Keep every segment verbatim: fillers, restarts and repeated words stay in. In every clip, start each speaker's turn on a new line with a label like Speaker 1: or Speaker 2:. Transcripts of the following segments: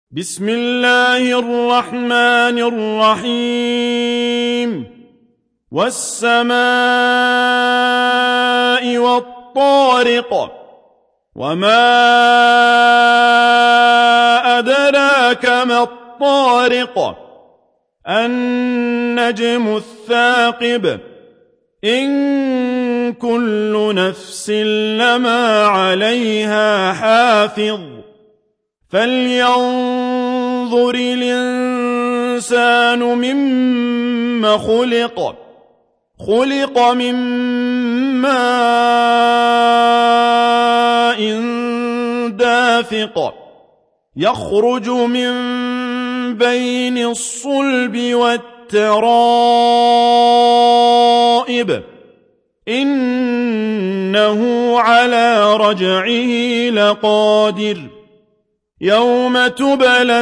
Speaker 1: بسم الله الرحمن الرحيم والسماء والطارق وما أدراك ما الطارق النجم الثاقب إن كل نفس لما عليها حافظ فلينظر الإنسان مما خلق خلق من ماء دافق يخرج من بين الصلب والترائب إنه على رجعه لقادر يوم تبلى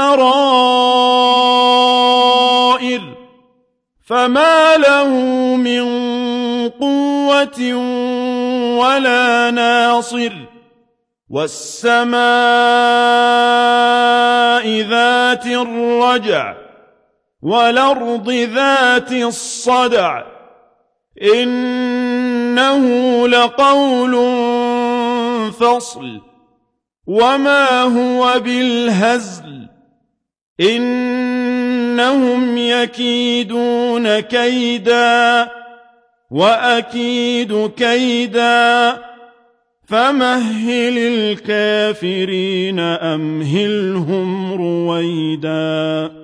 Speaker 1: السرائر فما له من قوة ولا ناصر والسماء ذات الرجع والأرض ذات الصدع إنه لقول فصل وما هو بالهزل إنهم يكيدون كيدا وأكيد كيدا فمهل الكافرين أمهلهم رويدا